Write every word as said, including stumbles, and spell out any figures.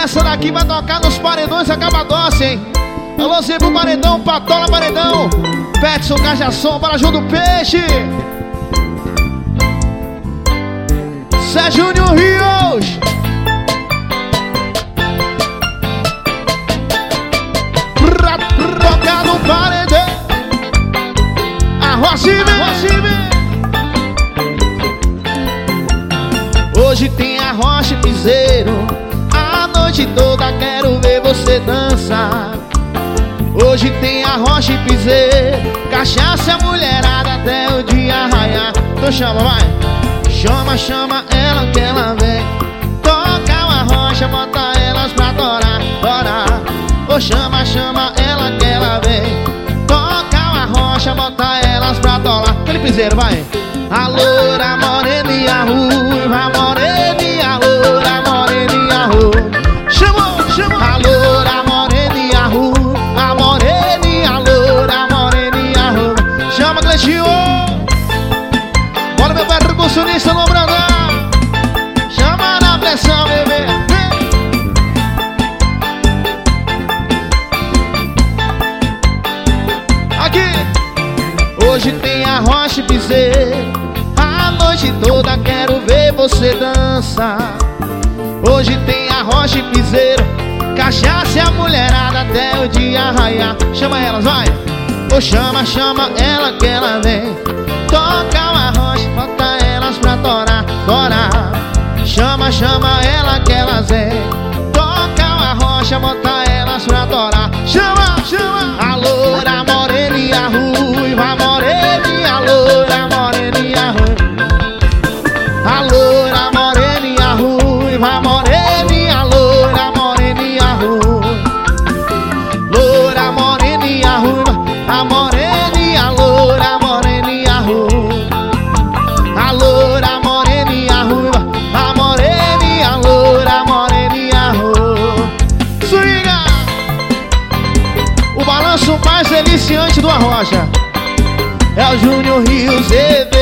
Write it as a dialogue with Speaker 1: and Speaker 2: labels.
Speaker 1: Essa daqui vai tocar nos paredões da Capadócia, hein? Alôzinho pro paredão, Patola paredão, Petson, Cajação, Barajão do Peixe, Sérgio Rios. Pra tocar no paredão, Arrozibe. Hoje tem Arrocha e Piseiro, a noite toda quero ver você dançar. Hoje tem Arrocha e Piseiro, cachaça, mulherada até o dia raiar. Então chama, vai. Chama, chama ela que ela vem. Toca o Arrocha, bota elas pra torar, torar. Ô chama, chama ela que ela vem. Toca o Arrocha, bota elas pra torar. Aquele Piseiro, vai. A loura, morena e a ruiva, morena e a loura, morena e a ruiva. Chamou, chamou. A loura, morena e a ruiva, a morena e a loura, morena e a ruiva. Chama, Cleitinho. Bora, meu percussionista no Brandão. Chama na pressão, bebê. Aqui. Hoje tem Arrocha e Piseiro, a noite toda quero ver você dançar. Hoje tem Arrocha e Piseiro, cachaça e a mulherada até o dia raiar. Chama elas, vai. Ô chama, chama ela que ela vem. Toca o Arrocha, bota elas pra torar, torar. Chama, chama ela que elas vem. Toca o Arrocha, bota elas pra torar. Chama, chama. A loura, morena e a ruiva, morena e a loura, morena e a ruiva. A loura, morena e a ruiva, morena e a loura, morena e a ruiva. Loura, morena e a ruiva, a morena e a loura, morena e a ruiva. A loura, morena e a ruiva, a morena e a loura, morena e a ruiva. Swinga! O balanço mais deliciante do Arrocha é o Júnior Rios.